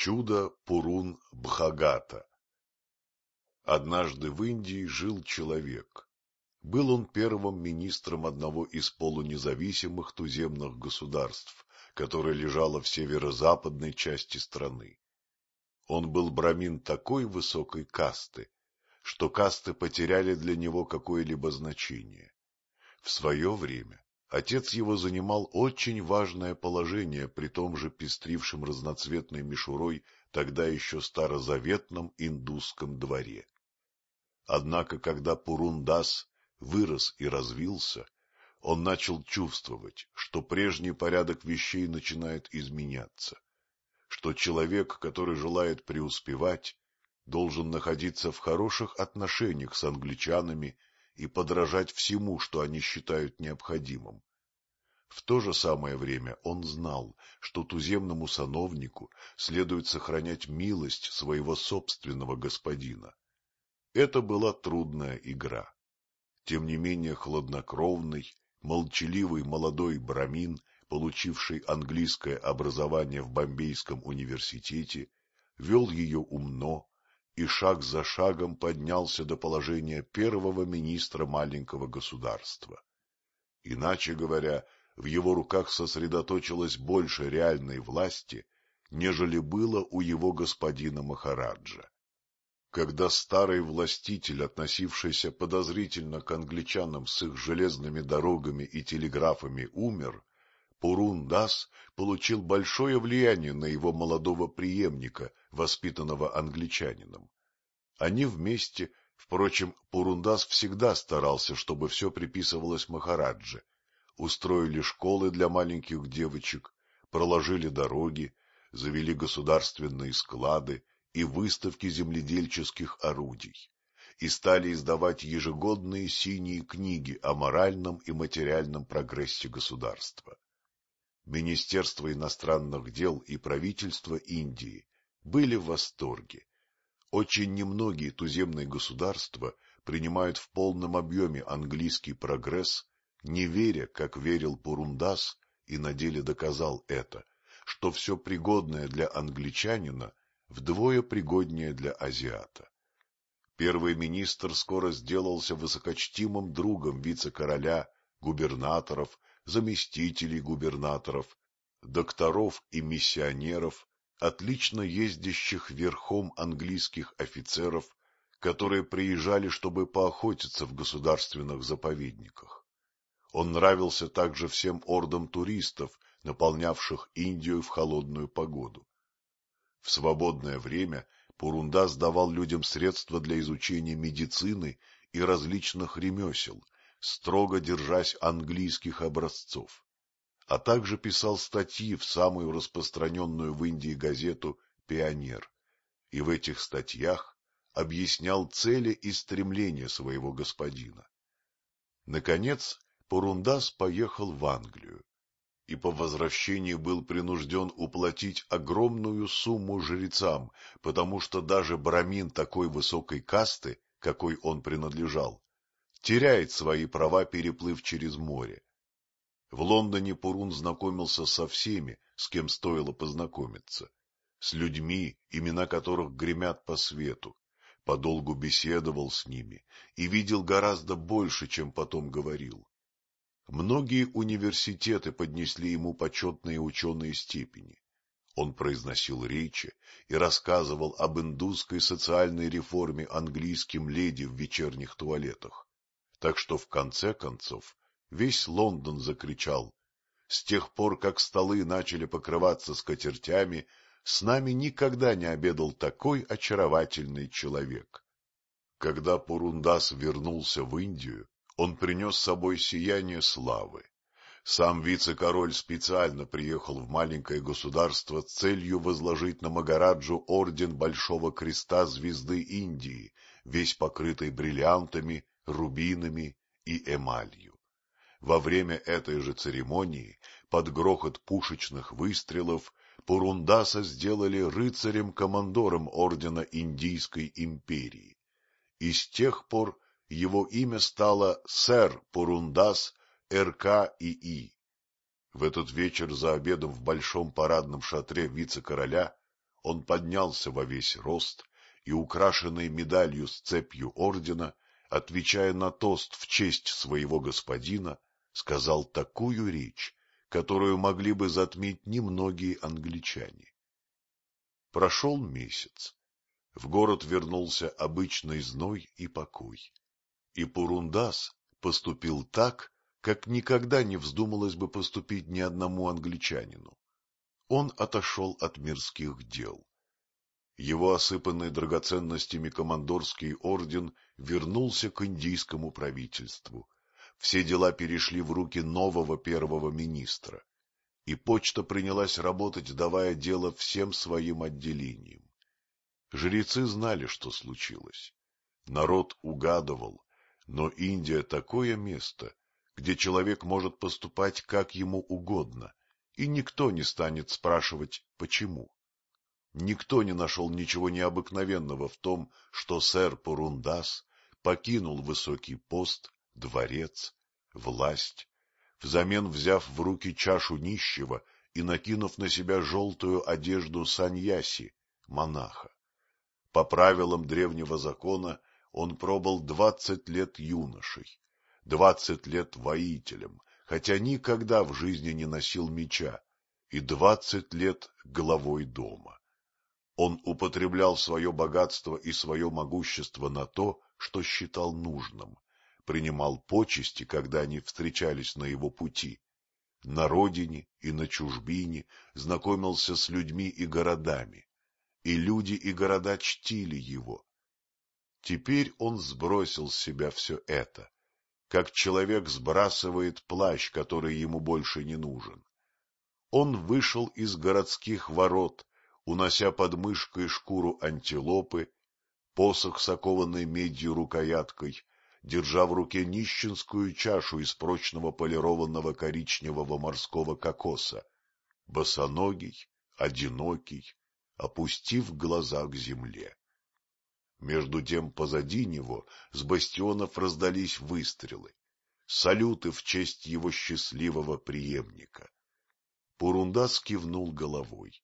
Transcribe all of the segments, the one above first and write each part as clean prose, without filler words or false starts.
Чудо Пурун-Бхагата. Однажды в Индии жил человек. Был он первым министром одного из полунезависимых туземных государств, которое лежало в северо-западной части страны. Он был брамин такой высокой касты, что касты потеряли для него какое-либо значение. В свое время отец его занимал очень важное положение при том же пестрившем разноцветной мишурой тогда еще старозаветном индусском дворе. Однако, когда Пурун-Дас вырос и развился, он начал чувствовать, что прежний порядок вещей начинает изменяться, что человек, который желает преуспевать, должен находиться в хороших отношениях с англичанами и подражать всему, что они считают необходимым. В то же самое время он знал, что туземному сановнику следует сохранять милость своего собственного господина. Это была трудная игра. Тем не менее хладнокровный, молчаливый молодой брамин, получивший английское образование в Бомбейском университете, вел ее умно и шаг за шагом поднялся до положения первого министра маленького государства. Иначе говоря, в его руках сосредоточилось больше реальной власти, нежели было у его господина Махараджа. Когда старый властитель, относившийся подозрительно к англичанам с их железными дорогами и телеграфами, умер, Пурун-Дас получил большое влияние на его молодого преемника, воспитанного англичанином. Они вместе, впрочем, Пурун-Дас всегда старался, чтобы все приписывалось Махарадже, устроили школы для маленьких девочек, проложили дороги, завели государственные склады и выставки земледельческих орудий, и стали издавать ежегодные синие книги о моральном и материальном прогрессе государства. Министерство иностранных дел и правительство Индии были в восторге. Очень немногие туземные государства принимают в полном объеме английский прогресс, не веря, как верил Пурун-Дас, и на деле доказал это, что все пригодное для англичанина вдвое пригоднее для азиата. Первый министр скоро сделался высокочтимым другом вице-короля, губернаторов, заместителей губернаторов, докторов и миссионеров, отлично ездящих верхом английских офицеров, которые приезжали, чтобы поохотиться в государственных заповедниках. Он нравился также всем ордам туристов, наполнявших Индию в холодную погоду. В свободное время Пурун-Дас давал людям средства для изучения медицины и различных ремесел, строго держась английских образцов, а также писал статьи в самую распространенную в Индии газету «Пионер», и в этих статьях объяснял цели и стремления своего господина. Наконец, Пурун-Дас поехал в Англию, и по возвращении был принужден уплатить огромную сумму жрецам, потому что даже брамин такой высокой касты, какой он принадлежал, теряет свои права, переплыв через море. В Лондоне Пурун знакомился со всеми, с кем стоило познакомиться, с людьми, имена которых гремят по свету, подолгу беседовал с ними и видел гораздо больше, чем потом говорил. Многие университеты поднесли ему почетные ученые степени. Он произносил речи и рассказывал об индусской социальной реформе английским леди в вечерних туалетах. Так что в конце концов весь Лондон закричал: «С тех пор, как столы начали покрываться скатертями, с нами никогда не обедал такой очаровательный человек». Когда Пурун-Дас вернулся в Индию, он принес с собой сияние славы. Сам вице-король специально приехал в маленькое государство с целью возложить на Махараджу орден Большого Креста Звезды Индии, весь покрытый бриллиантами, рубинами и эмалью. Во время этой же церемонии, под грохот пушечных выстрелов, Пурун-Даса сделали рыцарем-командором ордена Индийской империи. И с тех пор его имя стало сэр Пурун-Дас РК.ИИ. В этот вечер за обедом в большом парадном шатре вице-короля он поднялся во весь рост и, украшенный медалью с цепью ордена, отвечая на тост в честь своего господина, сказал такую речь, которую могли бы затмить немногие англичане. Прошел месяц. В город вернулся обычный зной и покой. И Пурундас поступил так, как никогда не вздумалось бы поступить ни одному англичанину. Он отошел от мирских дел. Его осыпанный драгоценностями командорский орден вернулся к индийскому правительству. Все дела перешли в руки нового первого министра, и почта принялась работать, давая дело всем своим отделениям. Жрецы знали, что случилось. Народ угадывал, но Индия — такое место, где человек может поступать как ему угодно, и никто не станет спрашивать, почему. Никто не нашел ничего необыкновенного в том, что сэр Пурундас покинул высокий пост, дворец, власть, взамен взяв в руки чашу нищего и накинув на себя желтую одежду саньяси, монаха. По правилам древнего закона он пробыл 20 лет юношей, 20 лет воителем, хотя никогда в жизни не носил меча, и 20 лет главой дома. Он употреблял свое богатство и свое могущество на то, что считал нужным, принимал почести, когда они встречались на его пути. На родине и на чужбине знакомился с людьми и городами, и люди и города чтили его. Теперь он сбросил с себя все это, как человек сбрасывает плащ, который ему больше не нужен. Он вышел из городских ворот, унося под мышкой шкуру антилопы, посох с окованной медью рукояткой, держа в руке нищенскую чашу из прочного полированного коричневого морского кокоса, босоногий, одинокий, опустив глаза к земле. Между тем позади него с бастионов раздались выстрелы, салюты в честь его счастливого преемника. Пурундас кивнул головой.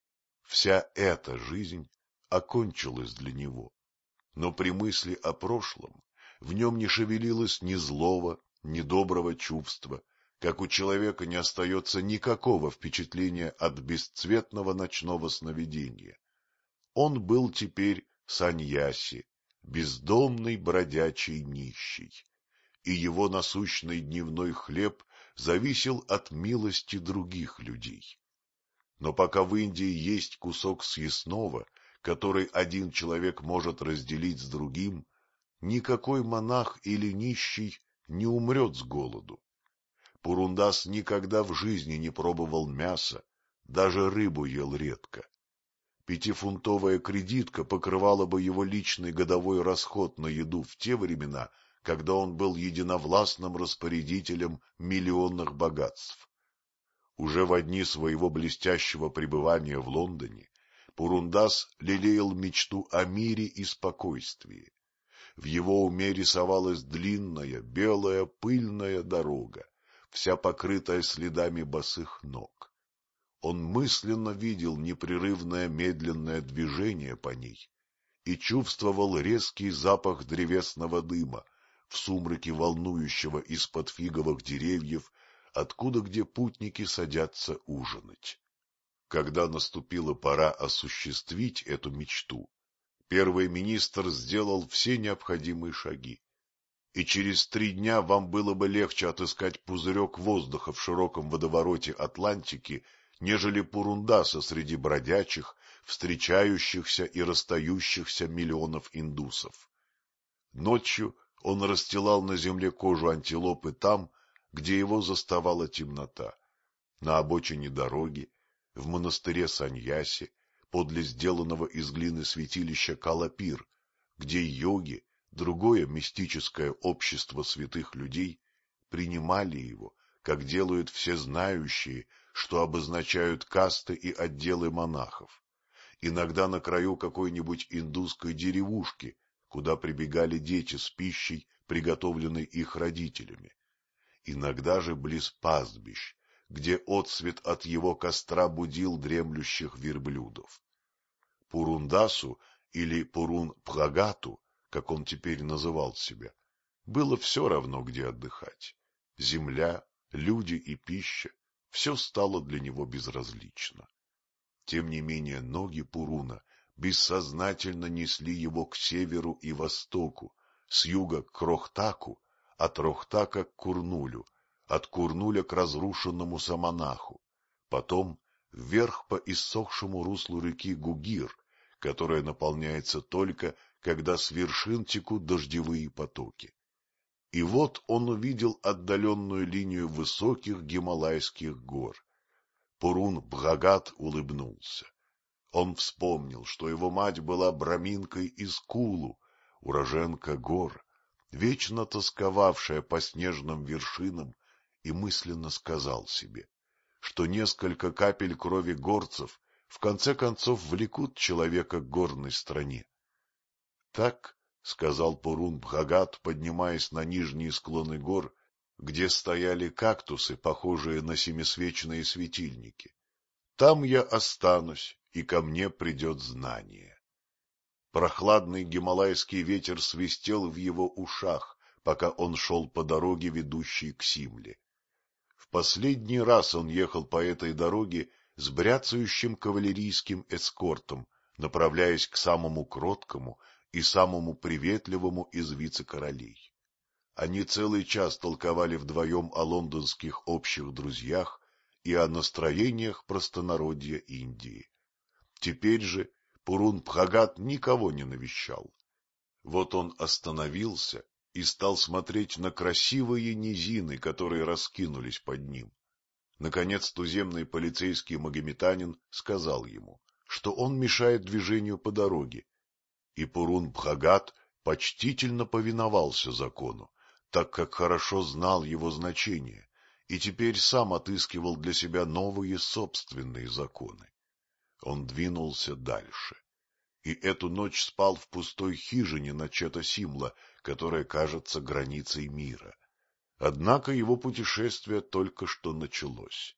Вся эта жизнь окончилась для него, но при мысли о прошлом в нем не шевелилось ни злого, ни доброго чувства, как у человека не остается никакого впечатления от бесцветного ночного сновидения. Он был теперь саньяси, бездомный бродячий нищий, и его насущный дневной хлеб зависел от милости других людей. Но пока в Индии есть кусок съестного, который один человек может разделить с другим, никакой монах или нищий не умрет с голоду. Пурундас никогда в жизни не пробовал мяса, даже рыбу ел редко. 5-фунтовая кредитка покрывала бы его личный годовой расход на еду в те времена, когда он был единовластным распорядителем миллионных богатств. Уже во дни своего блестящего пребывания в Лондоне Пурундас лелеял мечту о мире и спокойствии. В его уме рисовалась длинная, белая, пыльная дорога, вся покрытая следами босых ног. Он мысленно видел непрерывное медленное движение по ней и чувствовал резкий запах древесного дыма в сумраке волнующего из-под фиговых деревьев, откуда где путники садятся ужинать. Когда наступила пора осуществить эту мечту, первый министр сделал все необходимые шаги, и через 3 дня вам было бы легче отыскать пузырек воздуха в широком водовороте Атлантики, нежели Пурундаса среди бродячих, встречающихся и расстающихся миллионов индусов. Ночью он расстилал на земле кожу антилопы там, где его заставала темнота, на обочине дороги, в монастыре Саньяси, подле сделанного из глины святилища Калапир, где йоги, другое мистическое общество святых людей, принимали его, как делают все знающие, что обозначают касты и отделы монахов, иногда на краю какой-нибудь индусской деревушки, куда прибегали дети с пищей, приготовленной их родителями, иногда же близ пастбищ, где отсвет от его костра будил дремлющих верблюдов. Пурундасу или Пурун-Бхагату, как он теперь называл себя, было все равно, где отдыхать. Земля, люди и пища — все стало для него безразлично. Тем не менее ноги Пуруна бессознательно несли его к северу и востоку, с юга к Рохтаку, от Рохтака к Курнулю, от Курнуля к разрушенному Саманаху, потом вверх по иссохшему руслу реки Гугир, которая наполняется только, когда с вершин текут дождевые потоки. И вот он увидел отдаленную линию высоких Гималайских гор. Пурун-Бхагат улыбнулся. Он вспомнил, что его мать была браминкой из Кулу, уроженка гор, вечно тосковавшая по снежным вершинам, и мысленно сказал себе, что несколько капель крови горцев в конце концов влекут человека к горной стране. Так, — сказал Пурун-Бхагат, поднимаясь на нижние склоны гор, где стояли кактусы, похожие на семисвечные светильники, — там я останусь, и ко мне придет знание. Прохладный гималайский ветер свистел в его ушах, пока он шел по дороге, ведущей к Симле. В последний раз он ехал по этой дороге с бряцающим кавалерийским эскортом, направляясь к самому кроткому и самому приветливому из вице-королей. Они целый час толковали вдвоем о лондонских общих друзьях и о настроениях простонародья Индии. Теперь же Пурун-Бхагат никого не навещал. Вот он остановился и стал смотреть на красивые низины, которые раскинулись под ним. Наконец туземный полицейский магометанин сказал ему, что он мешает движению по дороге, и Пурун-Бхагат почтительно повиновался закону, так как хорошо знал его значение, и теперь сам отыскивал для себя новые собственные законы. Он двинулся дальше, и эту ночь спал в пустой хижине на Чета-Симла, которая кажется границей мира. Однако его путешествие только что началось.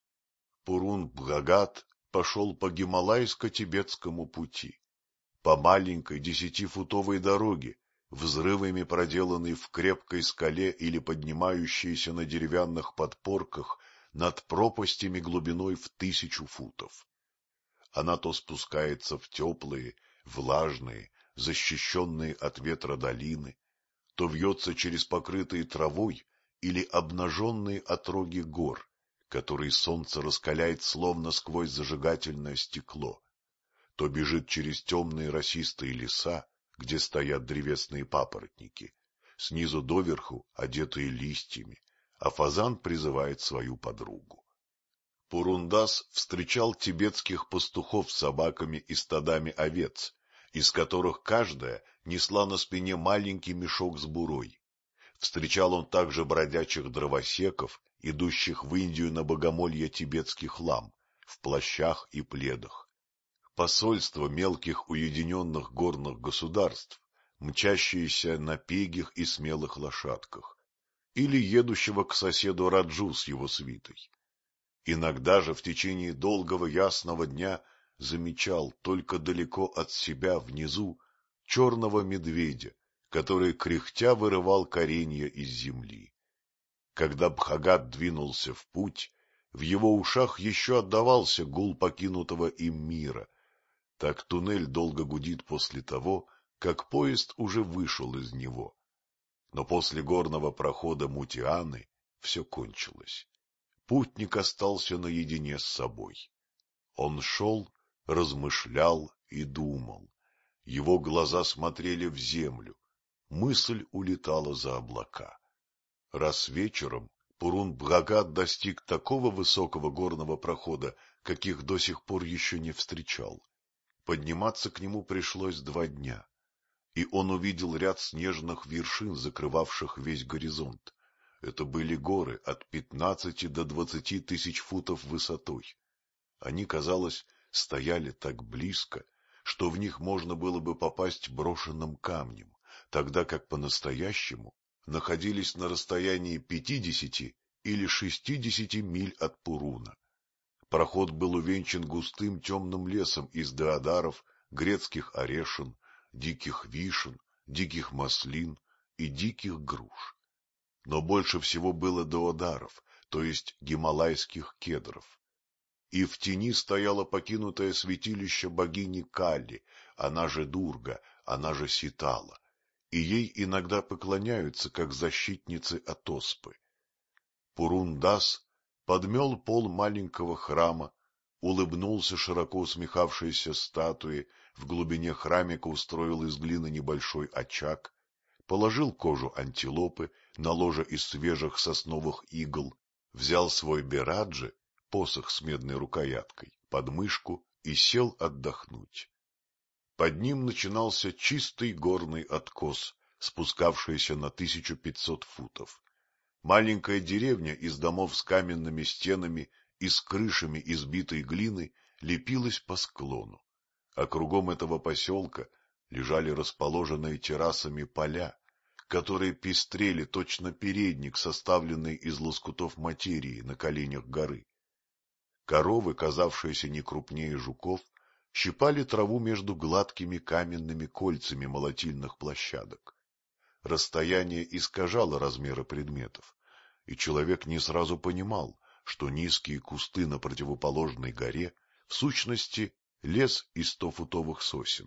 Пурун-Бхагат пошел по Гималайско-Тибетскому пути, по маленькой 10-футовой дороге, взрывами проделанной в крепкой скале или поднимающейся на деревянных подпорках над пропастями глубиной в 1000 футов. Она то спускается в теплые, влажные, защищенные от ветра долины, то вьется через покрытые травой или обнаженные отроги гор, которые солнце раскаляет словно сквозь зажигательное стекло, то бежит через темные росистые леса, где стоят древесные папоротники, снизу доверху одетые листьями, а фазан призывает свою подругу. Пурундас встречал тибетских пастухов с собаками и стадами овец, из которых каждая несла на спине маленький мешок с бурой. Встречал он также бродячих дровосеков, идущих в Индию на богомолье тибетских лам, в плащах и пледах. Посольства мелких уединенных горных государств, мчащиеся на пегих и смелых лошадках, или едущего к соседу Раджу с его свитой. Иногда же в течение долгого ясного дня замечал только далеко от себя внизу черного медведя, который кряхтя вырывал коренья из земли. Когда Бхагат двинулся в путь, в его ушах еще отдавался гул покинутого им мира. Так туннель долго гудит после того, как поезд уже вышел из него. Но после горного прохода Мутианы все кончилось. Путник остался наедине с собой. Он шел, размышлял и думал. Его глаза смотрели в землю. Мысль улетала за облака. Раз вечером Пурун-Бхагат достиг такого высокого горного прохода, каких до сих пор еще не встречал. Подниматься к нему пришлось 2 дня, и он увидел ряд снежных вершин, закрывавших весь горизонт. Это были горы от 15 до 20 тысяч футов высотой. Они, казалось, стояли так близко, что в них можно было бы попасть брошенным камнем, тогда как по-настоящему находились на расстоянии 50 или 60 миль от Пуруна. Проход был увенчан густым темным лесом из деодаров, грецких орешин, диких вишен, диких маслин и диких груш. Но больше всего было деодаров, то есть гималайских кедров. И в тени стояло покинутое святилище богини Кали, она же Дурга, она же Ситала, и ей иногда поклоняются, как защитнице от оспы. Пурун-Дас подмел пол маленького храма, улыбнулся широко усмехавшейся статуе, в глубине храмика устроил из глины небольшой очаг, положил кожу антилопы на ложе из свежих сосновых игл, взял свой бераджи, посох с медной рукояткой, под мышку и сел отдохнуть. Под ним начинался чистый горный откос, спускавшийся на 1500 футов. Маленькая деревня из домов с каменными стенами и с крышами из битой глины лепилась по склону, а кругом этого поселка лежали расположенные террасами поля, которые пестрели точно передник, составленный из лоскутов материи на коленях горы. Коровы, казавшиеся не крупнее жуков, щипали траву между гладкими каменными кольцами молотильных площадок. Расстояние искажало размеры предметов, и человек не сразу понимал, что низкие кусты на противоположной горе в сущности лес из 100-футовых сосен.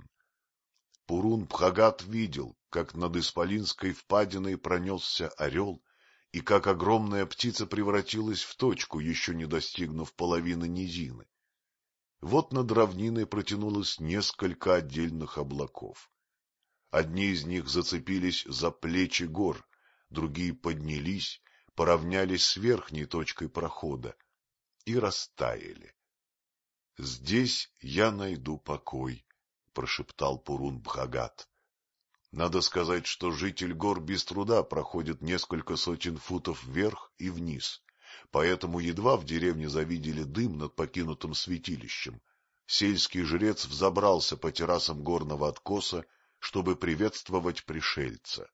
Пурун-Бхагат видел, как над Исполинской впадиной пронесся орел, и как огромная птица превратилась в точку, еще не достигнув половины низины. Вот над равниной протянулось несколько отдельных облаков. Одни из них зацепились за плечи гор, другие поднялись, поравнялись с верхней точкой прохода и растаяли. — Здесь я найду покой, — прошептал Пурун-Бхагат. Надо сказать, что житель гор без труда проходит несколько сотен футов вверх и вниз, поэтому едва в деревне завидели дым над покинутым святилищем, сельский жрец взобрался по террасам горного откоса, чтобы приветствовать пришельца.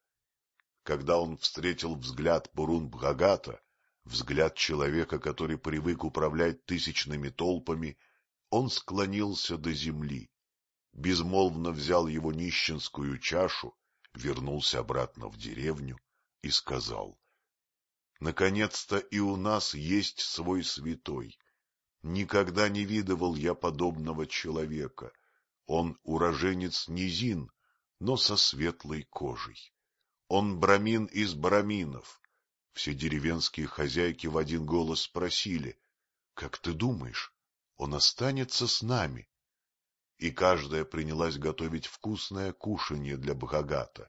Когда он встретил взгляд Пурун-Бхагата, взгляд человека, который привык управлять тысячными толпами, он склонился до земли, безмолвно взял его нищенскую чашу, вернулся обратно в деревню и сказал: — Наконец-то и у нас есть свой святой. Никогда не видывал я подобного человека. Он уроженец низин, но со светлой кожей. Он брамин из браминов. Все деревенские хозяйки в один голос спросили: — Как ты думаешь, он останется с нами? И каждая принялась готовить вкусное кушанье для Бхагата.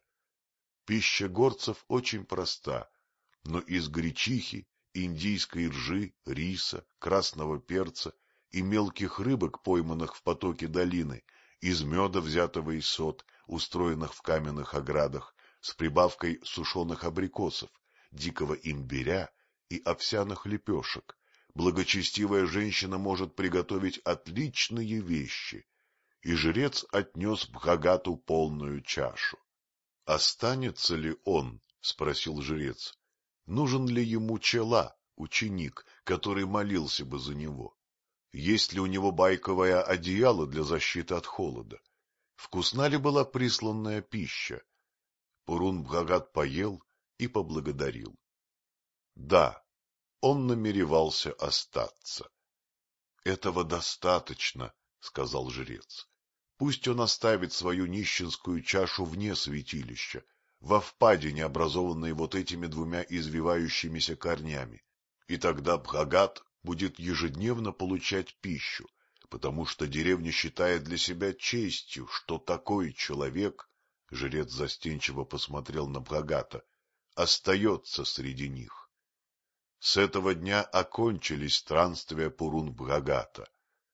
Пища горцев очень проста, но из гречихи, индийской ржи, риса, красного перца и мелких рыбок, пойманных в потоке долины, из меда, взятого из сот, устроенных в каменных оградах, с прибавкой сушеных абрикосов, дикого имбиря и овсяных лепешек, благочестивая женщина может приготовить отличные вещи, и жрец отнес Бхагату полную чашу. — Останется ли он? — спросил жрец. — Нужен ли ему чела, ученик, который молился бы за него? Есть ли у него байковое одеяло для защиты от холода? Вкусна ли была присланная пища? Пурун-Бхагат поел и поблагодарил. Да, он намеревался остаться. — Этого достаточно, — сказал жрец. — Пусть он оставит свою нищенскую чашу вне святилища, во впадине, образованной вот этими двумя извивающимися корнями, и тогда Бхагат будет ежедневно получать пищу, потому что деревня считает для себя честью, что такой человек, жрец застенчиво посмотрел на Бхагата, остается среди них. С этого дня окончились странствия Пурун-Бхагата.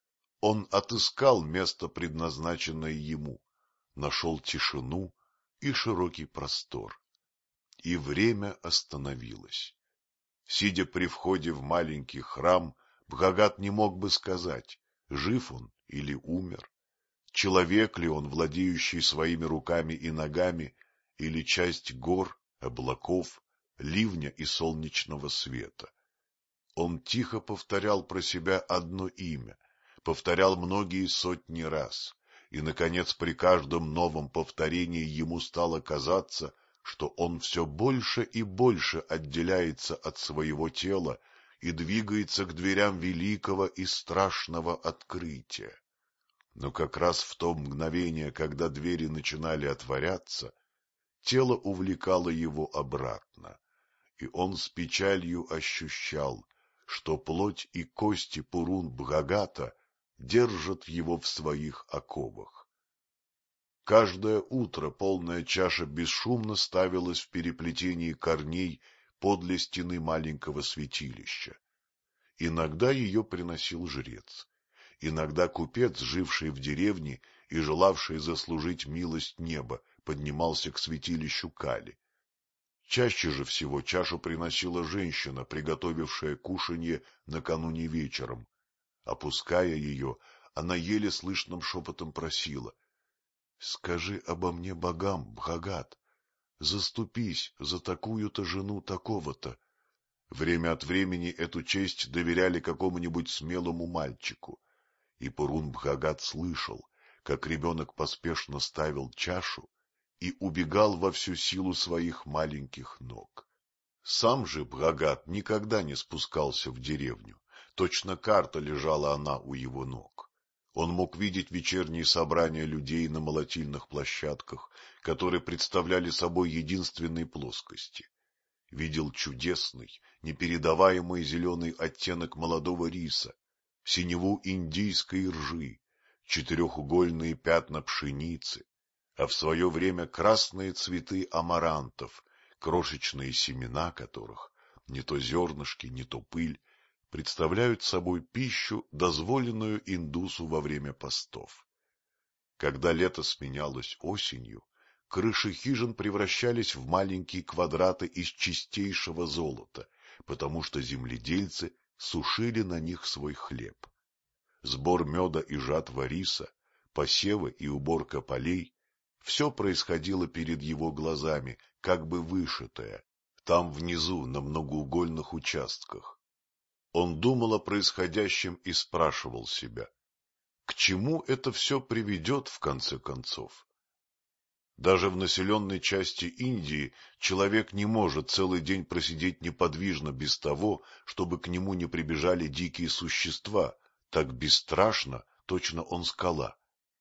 Он отыскал место, предназначенное ему, нашел тишину и широкий простор. И время остановилось. Сидя при входе в маленький храм, Бхагат не мог бы сказать, жив он или умер, человек ли он, владеющий своими руками и ногами, или часть гор, облаков, ливня и солнечного света. Он тихо повторял про себя одно имя, повторял многие сотни раз, и, наконец, при каждом новом повторении ему стало казаться, что он все больше и больше отделяется от своего тела и двигается к дверям великого и страшного открытия. Но как раз в то мгновение, когда двери начинали отворяться, тело увлекало его обратно, и он с печалью ощущал, что плоть и кости Пурун-Бхагата держат его в своих оковах. Каждое утро полная чаша бесшумно ставилась в переплетении корней подле стены маленького святилища. Иногда ее приносил жрец, иногда купец, живший в деревне и желавший заслужить милость неба, поднимался к святилищу Кали. Чаще же всего чашу приносила женщина, приготовившая кушанье накануне вечером. Опуская ее, она еле слышным шепотом просила: — Скажи обо мне богам, Бхагат, заступись за такую-то жену такого-то. Время от времени эту честь доверяли какому-нибудь смелому мальчику, и Пурун-Бхагат слышал, как ребенок поспешно ставил чашу и убегал во всю силу своих маленьких ног. Сам же Бхагат никогда не спускался в деревню, точно карта лежала она у его ног. Он мог видеть вечерние собрания людей на молотильных площадках, которые представляли собой единственные плоскости. Видел чудесный, непередаваемый зеленый оттенок молодого риса, синеву индийской ржи, четырехугольные пятна пшеницы, а в свое время красные цветы амарантов, крошечные семена которых, не то зернышки, не то пыль, представляют собой пищу, дозволенную индусу во время постов. Когда лето сменялось осенью, крыши хижин превращались в маленькие квадраты из чистейшего золота, потому что земледельцы сушили на них свой хлеб. Сбор меда и жатва риса, посевы и уборка полей — все происходило перед его глазами, как бы вышитое, там внизу, на многоугольных участках. Он думал о происходящем и спрашивал себя, к чему это все приведет в конце концов. Даже в населенной части Индии человек не может целый день просидеть неподвижно без того, чтобы к нему не прибежали дикие существа, так бесстрашно, точно он скала.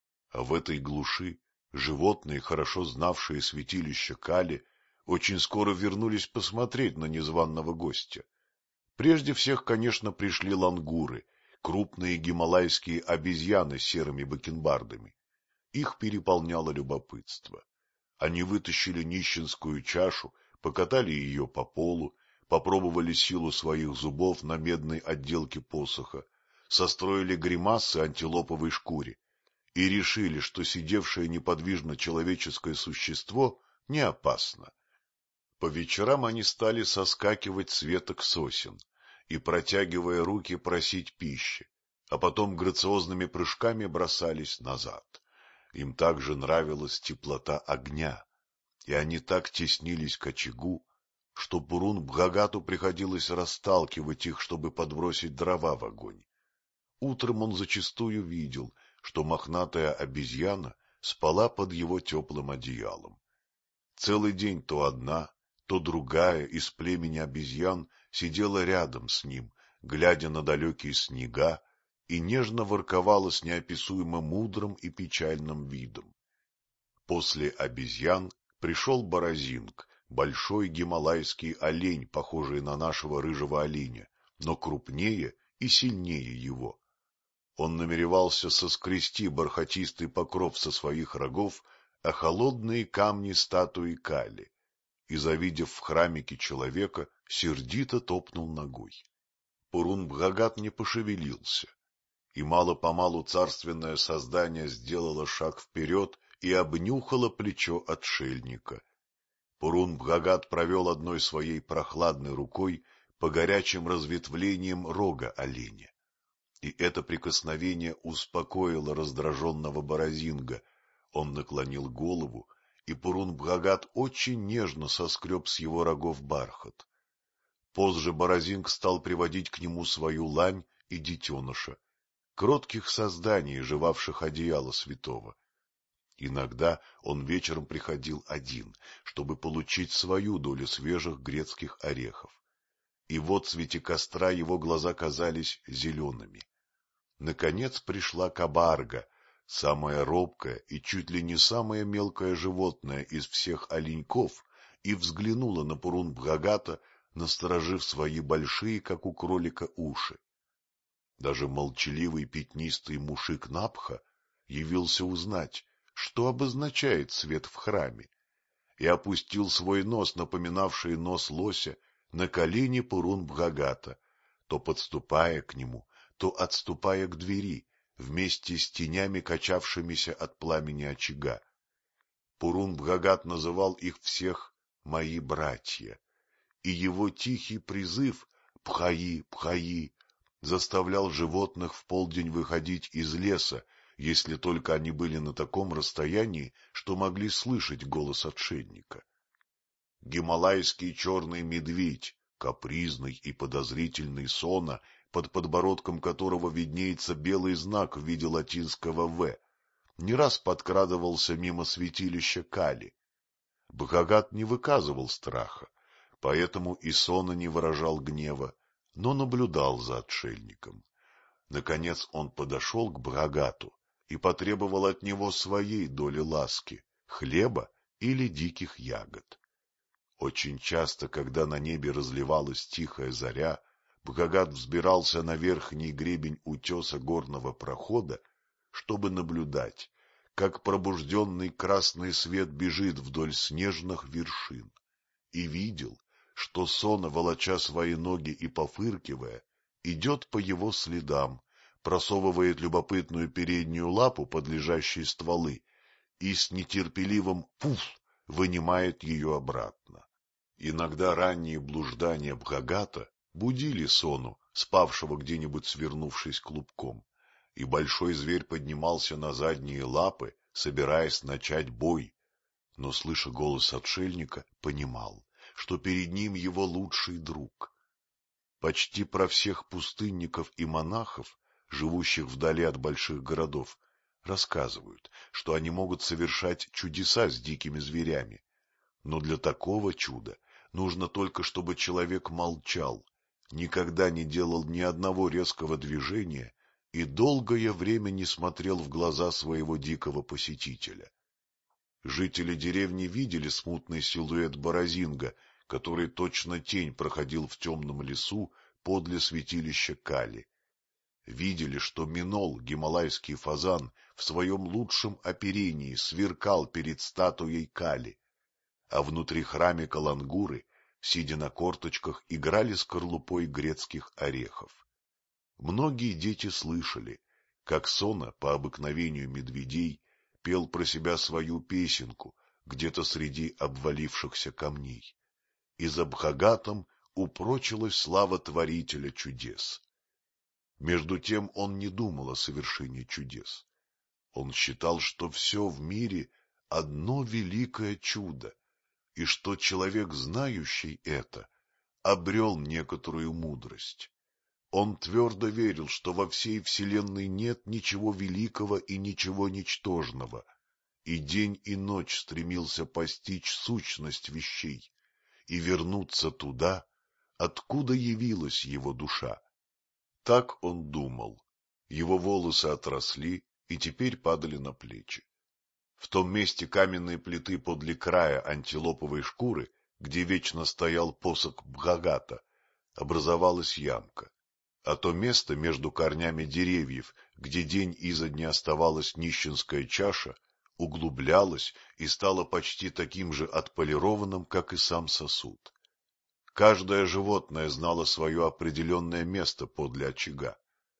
А в этой глуши животные, хорошо знавшие святилище Кали, очень скоро вернулись посмотреть на незваного гостя. Прежде всех, конечно, пришли лангуры, крупные гималайские обезьяны с серыми бакенбардами. Их переполняло любопытство. Они вытащили нищенскую чашу, покатали ее по полу, попробовали силу своих зубов на медной отделке посоха, состроили гримасы антилоповой шкуре и решили, что сидевшее неподвижно человеческое существо не опасно. По вечерам они стали соскакивать с веток сосен и, протягивая руки, просить пищи, а потом грациозными прыжками бросались назад. Им также нравилась теплота огня, и они так теснились к очагу, что Пурун-Бхагату приходилось расталкивать их, чтобы подбросить дрова в огонь. Утром он зачастую видел, что мохнатая обезьяна спала под его теплым одеялом. Целый день то одна, то другая из племени обезьян сидела рядом с ним, глядя на далекие снега, и нежно ворковала с неописуемо мудрым и печальным видом. После обезьян пришел Баразинг, большой гималайский олень, похожий на нашего рыжего оленя, но крупнее и сильнее его. Он намеревался соскрести бархатистый покров со своих рогов о холодные камни статуи Кали, и, завидев в храмике человека, сердито топнул ногой. Пурун-Бхагат не пошевелился, и мало-помалу царственное создание сделало шаг вперед и обнюхало плечо отшельника. Пурун-Бхагат провел одной своей прохладной рукой по горячим разветвлениям рога оленя, и это прикосновение успокоило раздраженного Баразинга. Он наклонил голову, и Пурун-Бхагат очень нежно соскреб с его рогов бархат. Позже Баразинг стал приводить к нему свою лань и детеныша. кротких созданий, жевавших одеяло святого. Иногда он вечером приходил один, чтобы получить свою долю свежих грецких орехов. И в отсвете костра его глаза казались зелеными. Наконец пришла кабарга, самое робкое и чуть ли не самое мелкое животное из всех оленьков, и взглянула на Пурун-Бхагата, насторожив свои большие, как у кролика, уши. Даже молчаливый пятнистый мушик Напха явился узнать, что обозначает свет в храме, и опустил свой нос, напоминавший нос лося, на колени Пурун-Бхагата, то подступая к нему, то отступая к двери, вместе с тенями, качавшимися от пламени очага. Пурун-Бхагат называл их всех «мои братья», и его тихий призыв «Пхаи, Пхаи» заставлял животных в полдень выходить из леса, если только они были на таком расстоянии, что могли слышать голос отшельника. Гималайский черный медведь, капризный и подозрительный Сона, под подбородком которого виднеется белый знак в виде латинского «В», не раз подкрадывался мимо святилища Кали. Бхагат не выказывал страха, поэтому и Сона не выражал гнева, но наблюдал за отшельником. Наконец он подошел к Бхагату и потребовал от него своей доли ласки, хлеба или диких ягод. Очень часто, когда на небе разливалась тихая заря, Бхагат взбирался на верхний гребень утеса горного прохода, чтобы наблюдать, как пробужденный красный свет бежит вдоль снежных вершин, и видел, что Сона, волоча свои ноги и пофыркивая, идет по его следам, просовывает любопытную переднюю лапу под лежащие стволы и с нетерпеливым «пуф» вынимает ее обратно. Иногда ранние блуждания Бхагата будили Сону, спавшего где-нибудь свернувшись клубком, и большой зверь поднимался на задние лапы, собираясь начать бой, но, слыша голос отшельника, понимал, что перед ним его лучший друг. Почти про всех пустынников и монахов, живущих вдали от больших городов, рассказывают, что они могут совершать чудеса с дикими зверями. Но для такого чуда нужно только, чтобы человек молчал, никогда не делал ни одного резкого движения и долгое время не смотрел в глаза своего дикого посетителя. Жители деревни видели смутный силуэт Боразинга, который точно тень проходил в темном лесу подле святилища Кали. Видели, что Минол, гималайский фазан, в своем лучшем оперении сверкал перед статуей Кали, а внутри храма Калангуры, сидя на корточках, играли скорлупой грецких орехов. Многие дети слышали, как Сона, по обыкновению медведей, пел про себя свою песенку где-то среди обвалившихся камней. И за Бхагатом упрочилась слава творителя чудес. Между тем он не думал о совершении чудес. Он считал, что все в мире — одно великое чудо, и что человек, знающий это, обрел некоторую мудрость. Он твердо верил, что во всей вселенной нет ничего великого и ничего ничтожного, и день и ночь стремился постичь сущность вещей и вернуться туда, откуда явилась его душа. Так он думал. Его волосы отросли и теперь падали на плечи. В том месте каменной плиты подле края антилоповой шкуры, где вечно стоял посох Бхагата, образовалась ямка, а то место между корнями деревьев, где день изо дня оставалась нищенская чаша, углублялось и стало почти таким же отполированным, как и сам сосуд. Каждое животное знало свое определенное место подле очага.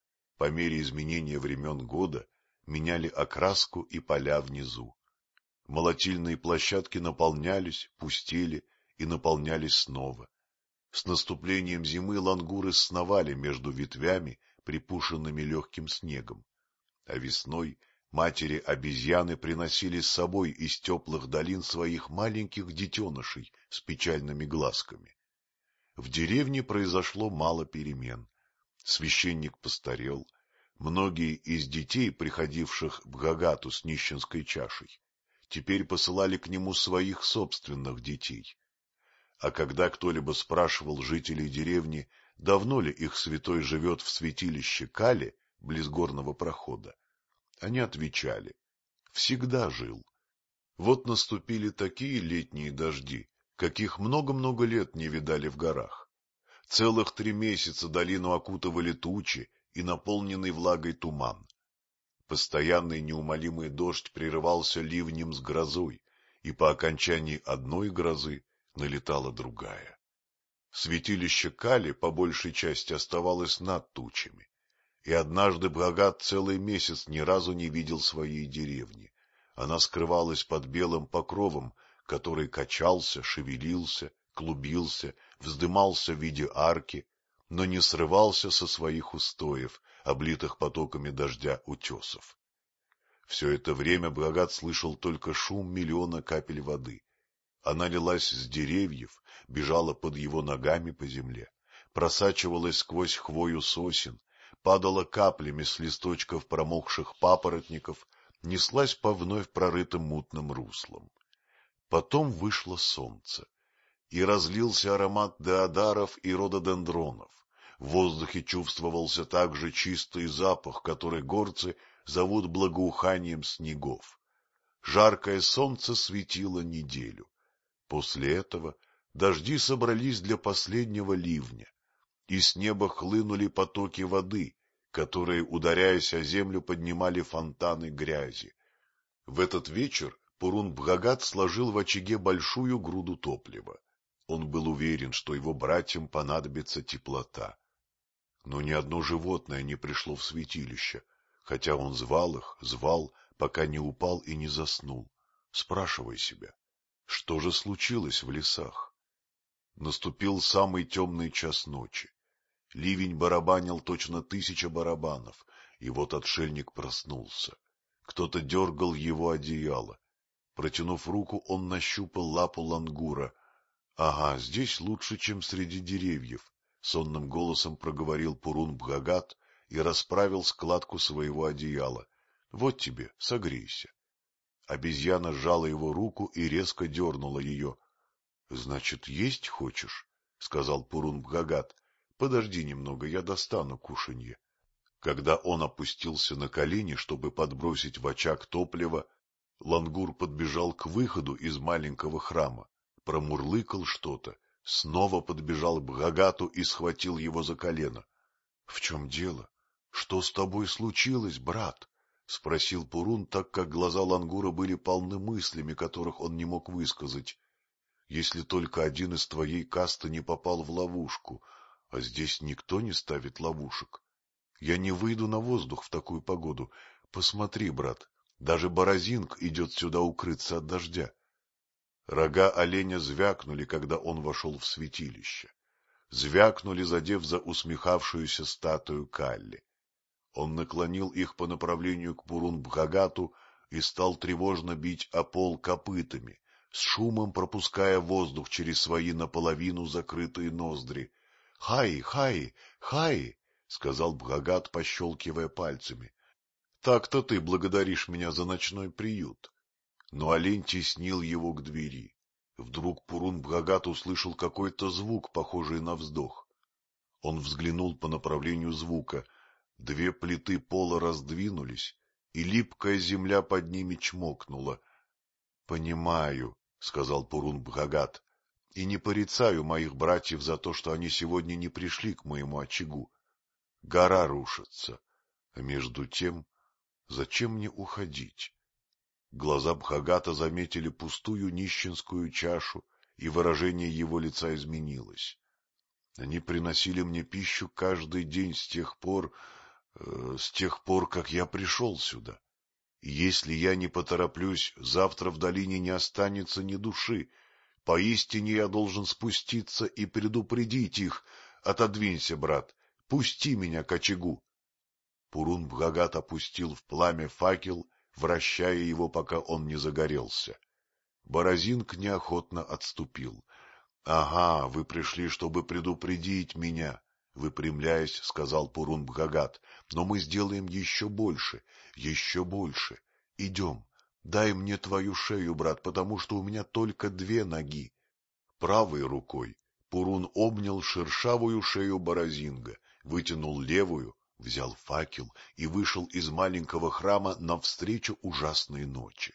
По мере изменения времен года меняли окраску и поля внизу. Молотильные площадки наполнялись, пустели и наполнялись снова. С наступлением зимы лангуры сновали между ветвями, припушенными легким снегом, а весной матери-обезьяны приносили с собой из теплых долин своих маленьких детенышей с печальными глазками. В деревне произошло мало перемен. Священник постарел, Многие из детей, приходивших к Бхагату с нищенской чашей, теперь посылали к нему своих собственных детей. А когда кто-либо спрашивал жителей деревни, давно ли их святой живет в святилище Кали, близ горного прохода, они отвечали: всегда жил. Вот наступили такие летние дожди, каких много-много лет не видали в горах. Целых 3 месяца долину окутывали тучи и наполненный влагой туман. Постоянный неумолимый дождь прерывался ливнем с грозой, и по окончании одной грозы налетала другая. Святилище Кали по большей части оставалось над тучами, и однажды Бхагат целый месяц ни разу не видел своей деревни. Она скрывалась под белым покровом, который качался, шевелился, клубился, вздымался в виде арки, но не срывался со своих устоев, облитых потоками дождя утесов. Все это время Бхагат слышал только шум миллиона капель воды. Она лилась с деревьев, бежала под его ногами по земле, просачивалась сквозь хвою сосен, падала каплями с листочков промокших папоротников, неслась по вновь прорытым мутным руслам. Потом вышло солнце, и разлился аромат деодаров и рододендронов. В воздухе чувствовался также чистый запах, который горцы зовут благоуханием снегов. Жаркое солнце светило неделю. После этого дожди собрались для последнего ливня, и с неба хлынули потоки воды, которые, ударяясь о землю, поднимали фонтаны грязи. В этот вечер Пурун-Бхагат сложил в очаге большую груду топлива. Он был уверен, что его братьям понадобится теплота. Но ни одно животное не пришло в святилище, хотя он звал их, звал, пока не упал и не заснул. Спрашивай себя, что же случилось в лесах? Наступил самый темный час ночи. Ливень барабанил точно 1000 барабанов, и вот отшельник проснулся. Кто-то дергал его одеяло. Протянув руку, он нащупал лапу лангура. — Ага, здесь лучше, чем среди деревьев, — сонным голосом проговорил Пурун-Бхагат и расправил складку своего одеяла. — Вот тебе, согрейся. Обезьяна сжала его руку и резко дернула ее. — Значит, есть хочешь? — сказал Пурун-Бхагат. — Подожди немного, я достану кушанье. Когда он опустился на колени, чтобы подбросить в очаг топливо, лангур подбежал к выходу из маленького храма, промурлыкал что-то, снова подбежал к Бхагату и схватил его за колено. — В чем дело? Что с тобой случилось, брат? — спросил Пурун, так как глаза лангура были полны мыслями, которых он не мог высказать. — Если только один из твоей касты не попал в ловушку, а здесь никто не ставит ловушек. Я не выйду на воздух в такую погоду. Посмотри, брат, даже Борозинг идет сюда укрыться от дождя. Рога оленя звякнули, когда он вошел в святилище. Звякнули, задев за усмехавшуюся статую Калли. Он наклонил их по направлению к Пурун-Бхагату и стал тревожно бить о пол копытами, с шумом пропуская воздух через свои наполовину закрытые ноздри. — Хай, хай, хай! — сказал Бхагат, пощелкивая пальцами. — Так-то ты благодаришь меня за ночной приют. Но олень теснил его к двери. Вдруг Пурун-Бхагат услышал какой-то звук, похожий на вздох. Он взглянул по направлению звука. 2 плиты пола раздвинулись, и липкая земля под ними чмокнула. — Понимаю, — сказал Пурун-Бхагат, — и не порицаю моих братьев за то, что они сегодня не пришли к моему очагу. Гора рушится, а между тем, зачем мне уходить? Глаза Бхагата заметили пустую нищенскую чашу, и выражение его лица изменилось. Они приносили мне пищу каждый день с тех пор, как я пришел сюда. И если я не потороплюсь, завтра в долине не останется ни души. Поистине я должен спуститься и предупредить их. Отодвинься, брат, пусти меня к очагу. Пурун-Бхагат опустил в пламя факел, вращая его, пока он не загорелся. Борозинг неохотно отступил. — Ага, вы пришли, чтобы предупредить меня. — выпрямляясь, сказал Пурун-Бхагат, — но мы сделаем еще больше, еще больше. Идем, дай мне твою шею, брат, потому что у меня только 2 ноги. Правой рукой Пурун обнял шершавую шею Баразинга, вытянул левую, взял факел и вышел из маленького храма навстречу ужасной ночи.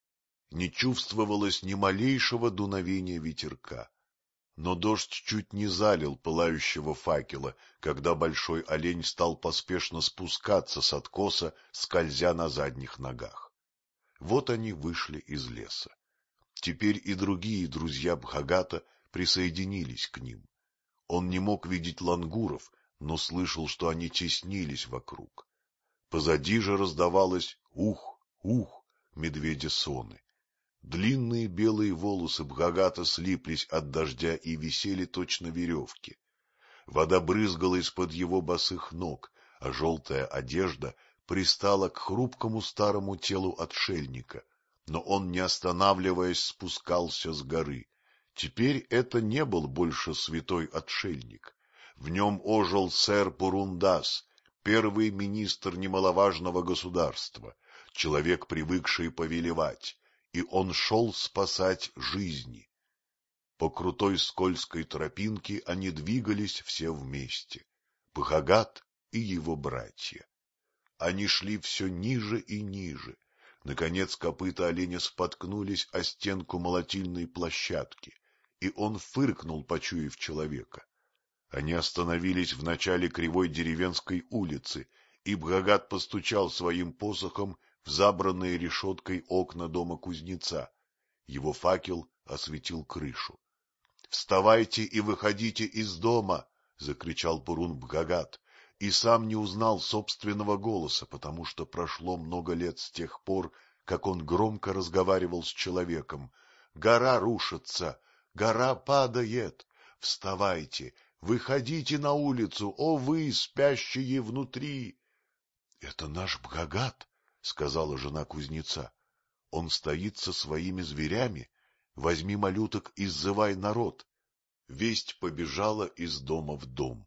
Не чувствовалось ни малейшего дуновения ветерка, но дождь чуть не залил пылающего факела, когда большой олень стал поспешно спускаться с откоса, скользя на задних ногах. Вот они вышли из леса. Теперь и другие друзья Бхагата присоединились к ним. Он не мог видеть лангуров, но слышал, что они теснились вокруг. Позади же раздавалось «ух, ух» медведя Соны. Длинные белые волосы Бхагата слиплись от дождя и висели точно веревки. Вода брызгала из-под его босых ног, а желтая одежда пристала к хрупкому старому телу отшельника, но он, не останавливаясь, спускался с горы. Теперь это не был больше святой отшельник. В нем ожил сэр Пурундас, первый министр немаловажного государства, человек, привыкший повелевать, и он шел спасать жизни. По крутой скользкой тропинке они двигались все вместе, Бхагат и его братья. Они шли все ниже и ниже. Наконец копыта оленя споткнулись о стенку молотильной площадки, и он фыркнул, почуяв человека. Они остановились в начале кривой деревенской улицы, и Бхагат постучал своим посохом в забранные решеткой окна дома кузнеца. Его факел осветил крышу. — Вставайте и выходите из дома! — закричал Пурун-Бхагат, и сам не узнал собственного голоса, потому что прошло много лет с тех пор, как он громко разговаривал с человеком. — Гора рушится! Гора падает! Вставайте! Выходите на улицу, о вы, спящие внутри! — Это наш Бхагат, — сказала жена кузнеца. — Он стоит со своими зверями. Возьми малюток и сзывай народ. Весть побежала из дома в дом.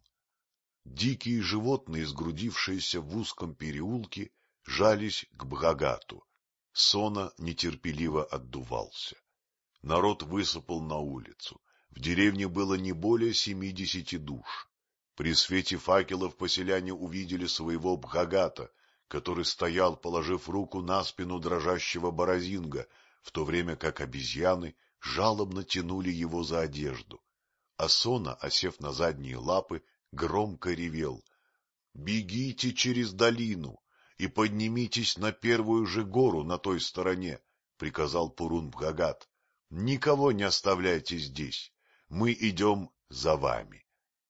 Дикие животные, сгрудившиеся в узком переулке, жались к Бхагату. Сона нетерпеливо отдувался. Народ высыпал на улицу. В деревне было не более 70 душ. При свете факелов поселяне увидели своего Бхагата, который стоял, положив руку на спину дрожащего Баразинга, в то время как обезьяны жалобно тянули его за одежду. А Сона, осев на задние лапы, громко ревел. — Бегите через долину и поднимитесь на первую же гору на той стороне, — приказал Пурун-Бхагат. — Никого не оставляйте здесь. Мы идем за вами.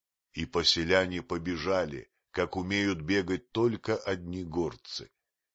И поселяне побежали, как умеют бегать только одни горцы.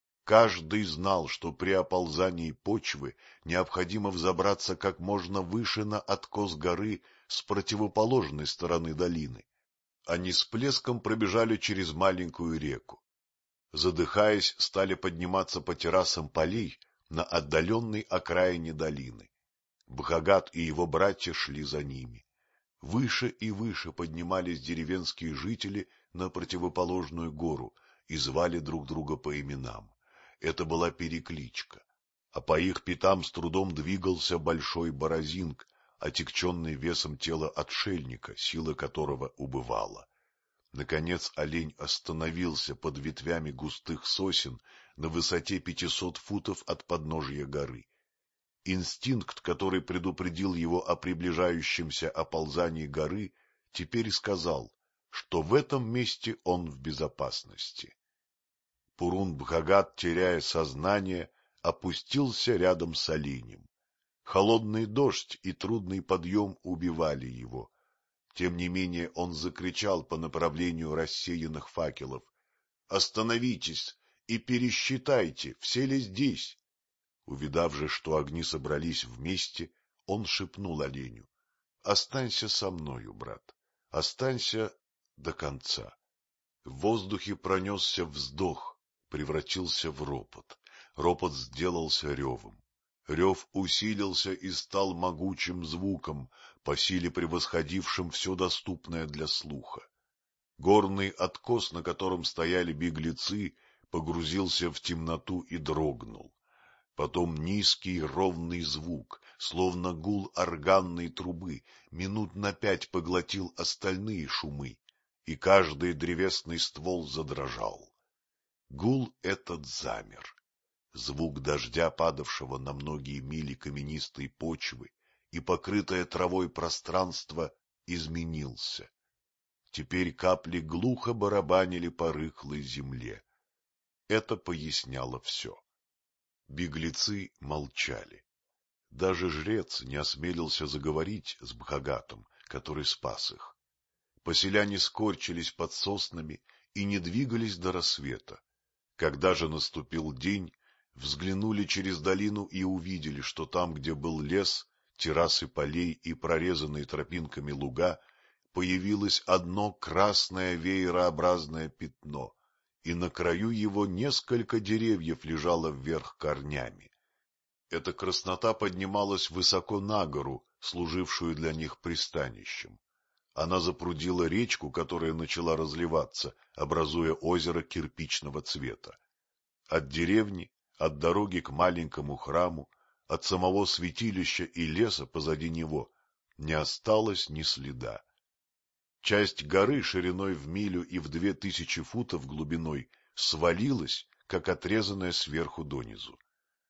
Каждый знал, что при оползании почвы необходимо взобраться как можно выше на откос горы с противоположной стороны долины. Они с плеском пробежали через маленькую реку. Задыхаясь, стали подниматься по террасам полей на отдаленной окраине долины. Бхагат и его братья шли за ними. Выше и выше поднимались деревенские жители на противоположную гору и звали друг друга по именам. Это была перекличка, а по их пятам с трудом двигался большой Баразинг, отягченный весом тела отшельника, сила которого убывала. Наконец олень остановился под ветвями густых сосен на высоте 500 футов от подножья горы. Инстинкт, который предупредил его о приближающемся оползании горы, теперь сказал, что в этом месте он в безопасности. Пурун-Бхагат, теряя сознание, опустился рядом с оленем. Холодный дождь и трудный подъем убивали его. Тем не менее он закричал по направлению рассеянных факелов. — Остановитесь и пересчитайте, все ли здесь. Увидав же, что огни собрались вместе, он шепнул оленю. — Останься со мною, брат, останься до конца. В воздухе пронесся вздох, превратился в ропот. Ропот сделался ревом. Рев усилился и стал могучим звуком, по силе превосходившим все доступное для слуха. Горный откос, на котором стояли беглецы, погрузился в темноту и дрогнул. Потом низкий ровный звук, словно гул органной трубы, минут на 5 поглотил остальные шумы, и каждый древесный ствол задрожал. Гул этот замер. Звук дождя, падавшего на многие мили каменистой почвы, и покрытое травой пространство изменился. Теперь капли глухо барабанили по рыхлой земле. Это поясняло все. Беглецы молчали. Даже жрец не осмелился заговорить с Бхагатом, который спас их. Поселяне скорчились под соснами и не двигались до рассвета. Когда же наступил день, взглянули через долину и увидели, что там, где был лес, террасы полей и прорезанные тропинками луга, появилось одно красное веерообразное пятно, и на краю его несколько деревьев лежало вверх корнями. Эта краснота поднималась высоко на гору, служившую для них пристанищем. Она запрудила речку, которая начала разливаться, образуя озеро кирпичного цвета. От деревни, от дороги к маленькому храму, от самого святилища и леса позади него не осталось ни следа. Часть горы шириной в милю и в 2000 футов глубиной свалилась, как отрезанная сверху донизу.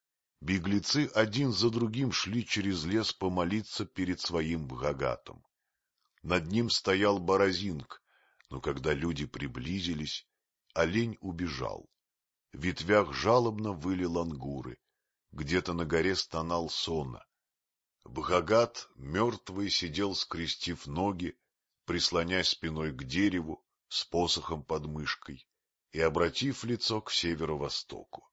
Беглецы один за другим шли через лес помолиться перед своим Бхагатом. Над ним стоял Баразинг, но когда люди приблизились, олень убежал. В ветвях жалобно выли лангуры, где-то на горе стонал Сона. Бхагат, мертвый, сидел, скрестив ноги, прислонясь спиной к дереву, с посохом под мышкой и обратив лицо к северо-востоку.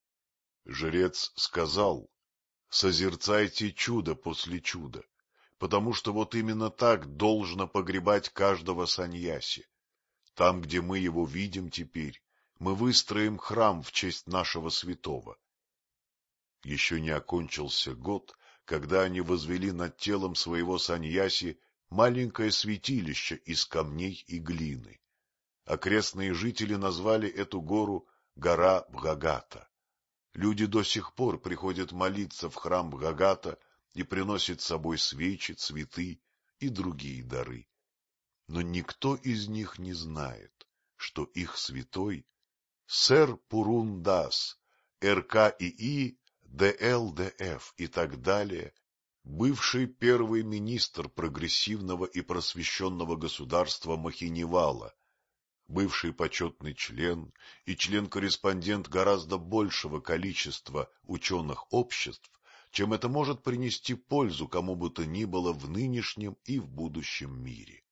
Жрец сказал: созерцайте чудо после чуда, потому что вот именно так должно погребать каждого саньяси. Там, где мы его видим теперь, мы выстроим храм в честь нашего святого. Еще не окончился год, когда они возвели над телом своего саньяси маленькое святилище из камней и глины. Окрестные жители назвали эту гору гора Бхагата. Люди до сих пор приходят молиться в храм Бхагата и приносят с собой свечи, цветы и другие дары. Но никто из них не знает, что их святой — сэр Пурун Дас, РКИИ, ДЛДФ и так далее, бывший первый министр прогрессивного и просвещенного государства Махиневала, бывший почетный член и член-корреспондент гораздо большего количества ученых обществ, чем это может принести пользу кому бы то ни было в нынешнем и в будущем мире.